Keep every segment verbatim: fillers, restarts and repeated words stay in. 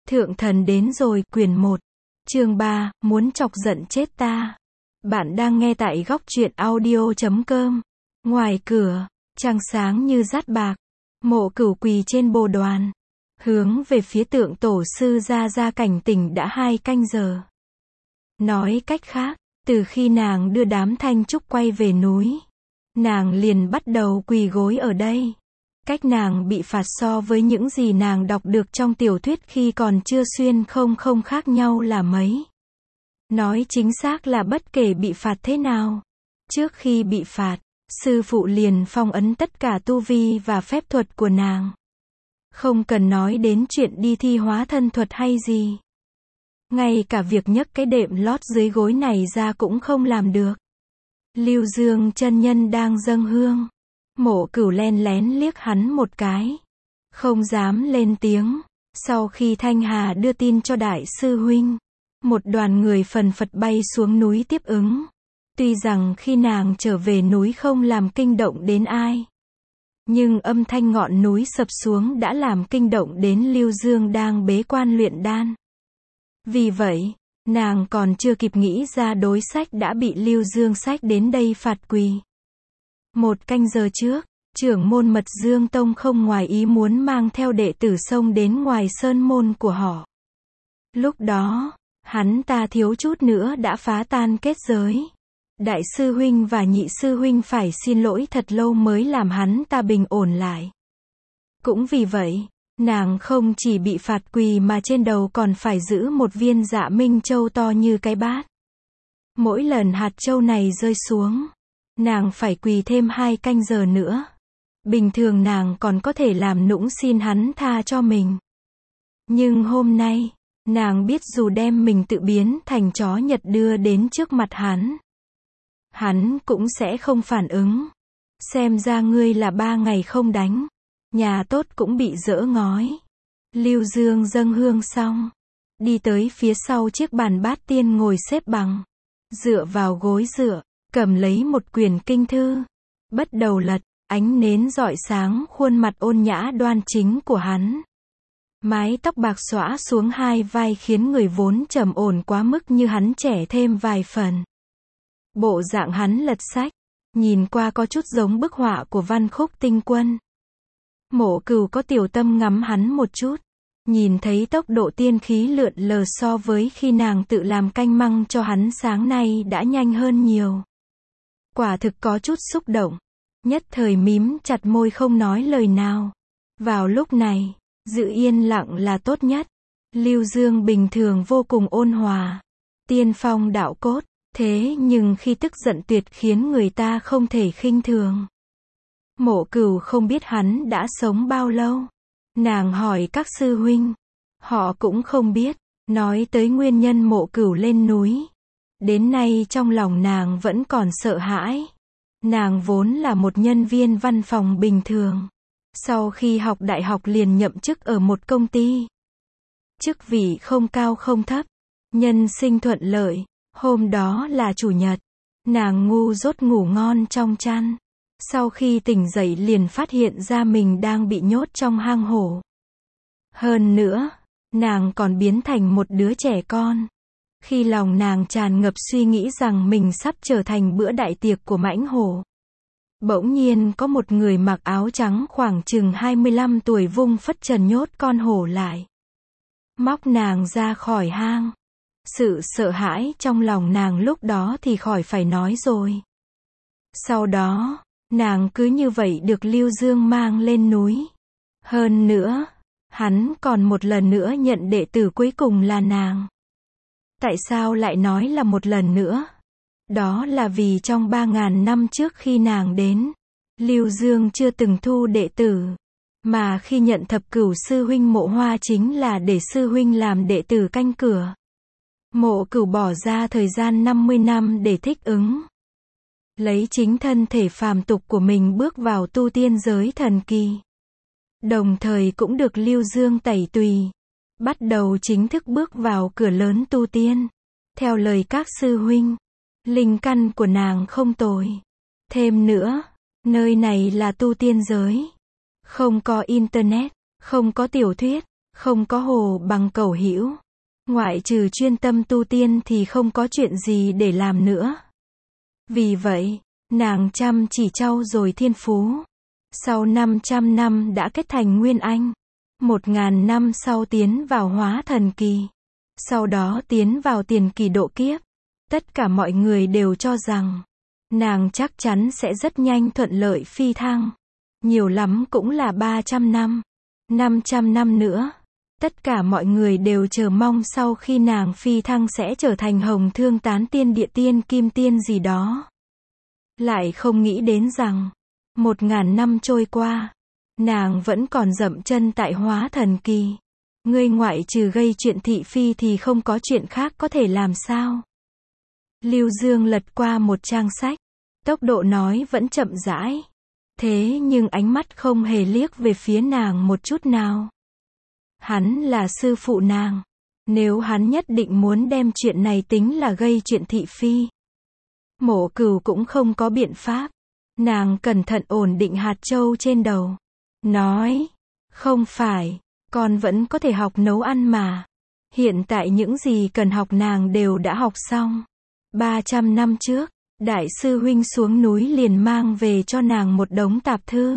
Thượng thần đến rồi, quyển một, chương ba, muốn chọc giận chết ta. Bạn đang nghe tại góc truyện audio chấm com. Ngoài cửa, trăng sáng như dát bạc. Mộ Cửu quỳ trên bồ đoàn, hướng về phía tượng tổ sư Gia Gia cảnh tỉnh đã hai canh giờ. Nói cách khác, từ khi nàng đưa đám Thanh Trúc quay về núi, nàng liền bắt đầu quỳ gối ở đây. Cách nàng bị phạt so với những gì nàng đọc được trong tiểu thuyết khi còn chưa xuyên không không khác nhau là mấy. Nói chính xác là bất kể bị phạt thế nào, trước khi bị phạt, sư phụ liền phong ấn tất cả tu vi và phép thuật của nàng. Không cần nói đến chuyện đi thi hóa thân thuật hay gì. Ngay cả việc nhấc cái đệm lót dưới gối này ra cũng không làm được. Lưu Dương chân nhân đang dâng hương. Mộ Cửu len lén liếc hắn một cái, không dám lên tiếng. Sau khi Thanh Hà đưa tin cho đại sư huynh, một đoàn người phần phật bay xuống núi tiếp ứng. Tuy rằng khi nàng trở về núi không làm kinh động đến ai, nhưng âm thanh ngọn núi sập xuống đã làm kinh động đến Lưu Dương đang bế quan luyện đan. Vì vậy, nàng còn chưa kịp nghĩ ra đối sách đã bị Lưu Dương xách đến đây phạt quỳ. Một canh giờ trước, trưởng môn Mật Dương Tông không ngoài ý muốn mang theo đệ tử xông đến ngoài sơn môn của họ. Lúc đó, hắn ta thiếu chút nữa đã phá tan kết giới. Đại sư huynh và nhị sư huynh phải xin lỗi thật lâu mới làm hắn ta bình ổn lại. Cũng vì vậy, nàng không chỉ bị phạt quỳ mà trên đầu còn phải giữ một viên Dạ Minh Châu to như cái bát. Mỗi lần hạt châu này rơi xuống, nàng phải quỳ thêm hai canh giờ nữa. Bình thường nàng còn có thể làm nũng xin hắn tha cho mình. Nhưng hôm nay, nàng biết dù đem mình tự biến thành chó Nhật đưa đến trước mặt hắn, hắn cũng sẽ không phản ứng. Xem ra ngươi là ba ngày không đánh, nhà tốt cũng bị dỡ ngói. Lưu Dương dâng hương xong, đi tới phía sau chiếc bàn bát tiên ngồi xếp bằng, dựa vào gối dựa, cầm lấy một quyển kinh thư, bắt đầu lật. Ánh nến rọi sáng khuôn mặt ôn nhã đoan chính của hắn. Mái tóc bạc xõa xuống hai vai khiến người vốn trầm ổn quá mức như hắn trẻ thêm vài phần. Bộ dạng hắn lật sách, nhìn qua có chút giống bức họa của Văn Khúc Tinh Quân. Mộ Cửu có tiểu tâm ngắm hắn một chút, nhìn thấy tốc độ tiên khí lượn lờ so với khi nàng tự làm canh măng cho hắn sáng nay đã nhanh hơn nhiều. Quả thực có chút xúc động. Nhất thời mím chặt môi không nói lời nào. Vào lúc này, giữ yên lặng là tốt nhất. Lưu Dương bình thường vô cùng ôn hòa, tiên phong đạo cốt, thế nhưng khi tức giận tuyệt khiến người ta không thể khinh thường. Mộ Cửu không biết hắn đã sống bao lâu. Nàng hỏi các sư huynh, họ cũng không biết. Nói tới nguyên nhân Mộ Cửu lên núi, đến nay trong lòng nàng vẫn còn sợ hãi. Nàng vốn là một nhân viên văn phòng bình thường. Sau khi học đại học liền nhậm chức ở một công ty. Chức vị không cao không thấp, nhân sinh thuận lợi. Hôm đó là chủ nhật, nàng ngu dốt ngủ ngon trong chăn. Sau khi tỉnh dậy liền phát hiện ra mình đang bị nhốt trong hang hổ. Hơn nữa, nàng còn biến thành một đứa trẻ con. Khi lòng nàng tràn ngập suy nghĩ rằng mình sắp trở thành bữa đại tiệc của mãnh hổ, bỗng nhiên có một người mặc áo trắng khoảng chừng hai mươi lăm tuổi vung phất trần nhốt con hổ lại, móc nàng ra khỏi hang. Sự sợ hãi trong lòng nàng lúc đó thì khỏi phải nói rồi. Sau đó, nàng cứ như vậy được Lưu Dương mang lên núi. Hơn nữa, hắn còn một lần nữa nhận đệ tử cuối cùng là nàng. Tại sao lại nói là một lần nữa? Đó là vì trong ba ngàn năm trước khi nàng đến, Lưu Dương chưa từng thu đệ tử, mà khi nhận thập cửu sư huynh Mộ Hoa chính là để sư huynh làm đệ tử canh cửa. Mộ Cửu bỏ ra thời gian năm mươi năm để thích ứng, lấy chính thân thể phàm tục của mình bước vào tu tiên giới thần kỳ. Đồng thời cũng được Lưu Dương tẩy tùy, bắt đầu chính thức bước vào cửa lớn tu tiên. Theo lời các sư huynh, linh căn của nàng không tồi. Thêm nữa, nơi này là tu tiên giới, không có internet, không có tiểu thuyết, không có hồ bằng cẩu hữu. Ngoại trừ chuyên tâm tu tiên thì không có chuyện gì để làm nữa. Vì vậy, nàng chăm chỉ trau dồi thiên phú. Sau năm trăm năm đã kết thành Nguyên Anh. Một ngàn năm sau tiến vào hóa thần kỳ. Sau đó tiến vào tiền kỳ độ kiếp. Tất cả mọi người đều cho rằng, nàng chắc chắn sẽ rất nhanh thuận lợi phi thăng. Nhiều lắm cũng là ba trăm năm. năm trăm năm nữa. Tất cả mọi người đều chờ mong sau khi nàng phi thăng sẽ trở thành hồng thương tán tiên địa tiên kim tiên gì đó. Lại không nghĩ đến rằng, một ngàn năm trôi qua, nàng vẫn còn dậm chân tại hóa thần kỳ. Ngươi ngoại trừ gây chuyện thị phi thì không có chuyện khác có thể làm sao? Lưu Dương lật qua một trang sách. Tốc độ nói vẫn chậm rãi. Thế nhưng ánh mắt không hề liếc về phía nàng một chút nào. Hắn là sư phụ nàng. Nếu hắn nhất định muốn đem chuyện này tính là gây chuyện thị phi, Mộ Cửu cũng không có biện pháp. Nàng cẩn thận ổn định hạt châu trên đầu. Nói, không phải, con vẫn có thể học nấu ăn mà. Hiện tại những gì cần học nàng đều đã học xong. ba trăm năm trước, đại sư huynh xuống núi liền mang về cho nàng một đống tạp thư.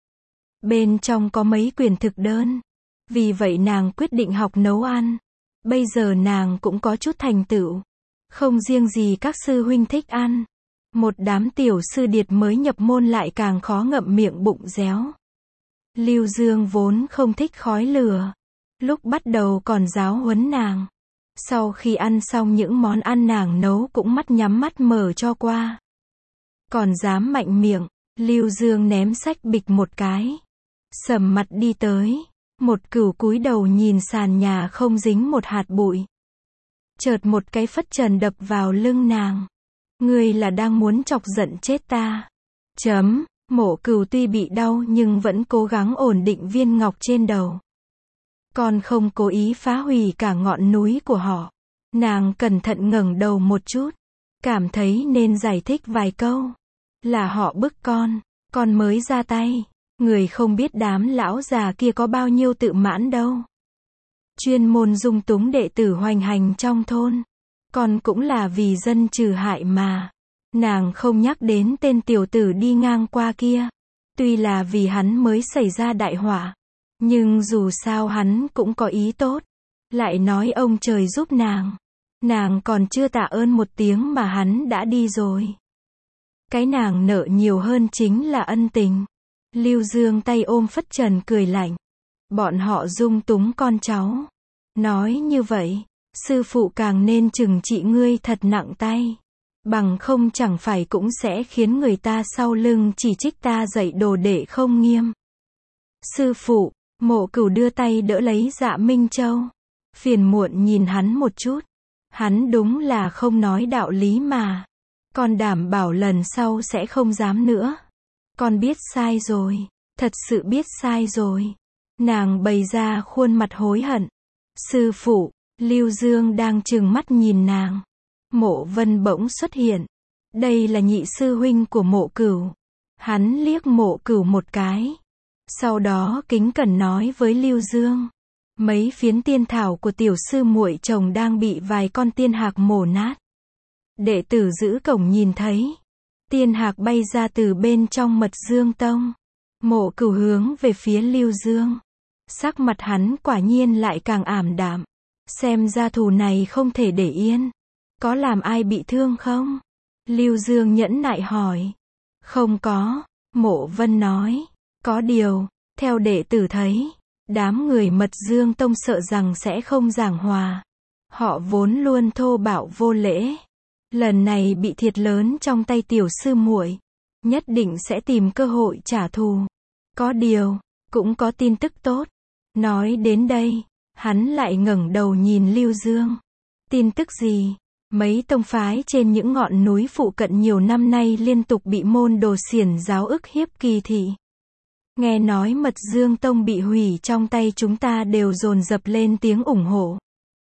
Bên trong có mấy quyển thực đơn. Vì vậy nàng quyết định học nấu ăn. Bây giờ nàng cũng có chút thành tựu. Không riêng gì các sư huynh thích ăn. Một đám tiểu sư điệt mới nhập môn lại càng khó ngậm miệng bụng réo. Lưu Dương vốn không thích khói lửa. Lúc bắt đầu còn giáo huấn nàng. Sau khi ăn xong những món ăn nàng nấu cũng mắt nhắm mắt mở cho qua. Còn dám mạnh miệng, Lưu Dương ném sách bịch một cái. Sầm mặt đi tới. Một Cửu cúi đầu nhìn sàn nhà không dính một hạt bụi. Chợt một cái phất trần đập vào lưng nàng. Ngươi là đang muốn chọc giận chết ta. Chấm, Mộ Cửu tuy bị đau nhưng vẫn cố gắng ổn định viên ngọc trên đầu. Con không cố ý phá hủy cả ngọn núi của họ. Nàng cẩn thận ngẩng đầu một chút. Cảm thấy nên giải thích vài câu. Là họ bức con. Con mới ra tay. Người không biết đám lão già kia có bao nhiêu tự mãn đâu. Chuyên môn dung túng đệ tử hoành hành trong thôn. Con cũng là vì dân trừ hại mà. Nàng không nhắc đến tên tiểu tử đi ngang qua kia. Tuy là vì hắn mới xảy ra đại họa. Nhưng dù sao hắn cũng có ý tốt. Lại nói ông trời giúp nàng. Nàng còn chưa tạ ơn một tiếng mà hắn đã đi rồi. Cái nàng nợ nhiều hơn chính là ân tình. Lưu Dương tay ôm phất trần cười lạnh. Bọn họ dung túng con cháu. Nói như vậy, sư phụ càng nên trừng trị ngươi thật nặng tay. Bằng không chẳng phải cũng sẽ khiến người ta sau lưng chỉ trích ta dạy đồ đệ không nghiêm. Sư phụ, Mộ Cửu đưa tay đỡ lấy Dạ Minh Châu. Phiền muộn nhìn hắn một chút. Hắn đúng là không nói đạo lý mà. Con đảm bảo lần sau sẽ không dám nữa. Con biết sai rồi. Thật sự biết sai rồi. Nàng bày ra khuôn mặt hối hận. Sư phụ, Lưu Dương đang trừng mắt nhìn nàng. Mộ Vân bỗng xuất hiện. Đây là nhị sư huynh của Mộ Cửu. Hắn liếc Mộ Cửu một cái. Sau đó kính cẩn nói với Lưu Dương. Mấy phiến tiên thảo của tiểu sư muội chồng đang bị vài con tiên hạc mổ nát. Đệ tử giữ cổng nhìn thấy. Tiên hạc bay ra từ bên trong Mật Dương Tông. Mộ Cửu hướng về phía Lưu Dương. Sắc mặt hắn quả nhiên lại càng ảm đạm. Xem ra thù này không thể để yên. Có làm ai bị thương không? Lưu Dương nhẫn nại hỏi. Không có, Mộ Vân nói. Có điều, theo đệ tử thấy, đám người Mật Dương Tông sợ rằng sẽ không giảng hòa. Họ vốn luôn thô bạo vô lễ. Lần này bị thiệt lớn trong tay tiểu sư muội, nhất định sẽ tìm cơ hội trả thù. Có điều, cũng có tin tức tốt. Nói đến đây, hắn lại ngẩng đầu nhìn Lưu Dương. Tin tức gì? Mấy tông phái trên những ngọn núi phụ cận nhiều năm nay liên tục bị môn đồ xiển giáo ức hiếp kỳ thị. Nghe nói Mật Dương Tông bị hủy trong tay chúng ta đều dồn dập lên tiếng ủng hộ.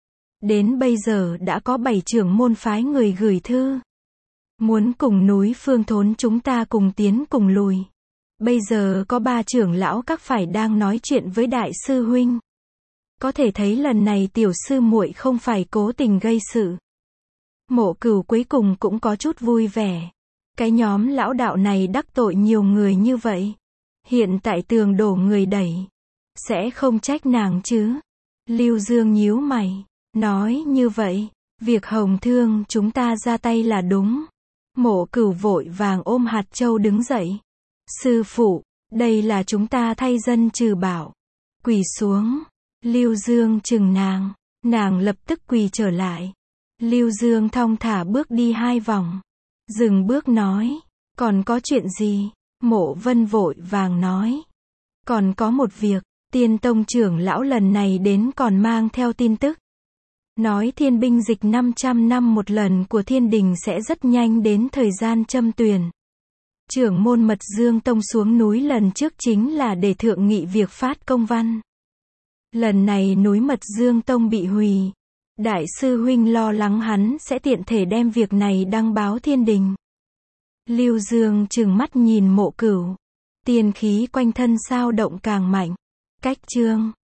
Đến bây giờ đã có bảy trưởng môn phái người gửi thư. Muốn cùng núi Phương Thốn chúng ta cùng tiến cùng lùi. Bây giờ có ba trưởng lão các phải đang nói chuyện với đại sư huynh. Có thể thấy lần này tiểu sư muội không phải cố tình gây sự. Mộ Cửu cuối cùng cũng có chút vui vẻ. Cái nhóm lão đạo này đắc tội nhiều người như vậy. Hiện tại tường đổ người đẩy. Sẽ không trách nàng chứ. Lưu Dương nhíu mày. Nói như vậy, việc Hồng Thương chúng ta ra tay là đúng. Mộ Cửu vội vàng ôm hạt châu đứng dậy. Sư phụ, đây là chúng ta thay dân trừ bạo. Quỳ xuống. Lưu Dương chừng nàng. Nàng lập tức quỳ trở lại. Lưu Dương thong thả bước đi hai vòng. Dừng bước nói. Còn có chuyện gì? Mộ Vân vội vàng nói. Còn có một việc. Tiên Tông trưởng lão lần này đến còn mang theo tin tức. Nói thiên binh dịch năm trăm năm một lần của thiên đình sẽ rất nhanh đến thời gian châm tuyển. Trưởng môn Mật Dương Tông xuống núi lần trước chính là để thượng nghị việc phát công văn. Lần này núi Mật Dương Tông bị hủy. Đại sư huynh lo lắng hắn sẽ tiện thể đem việc này đăng báo thiên đình. Lưu Dương trừng mắt nhìn Mộ Cửu. Tiên khí quanh thân sao động càng mạnh. Cách chương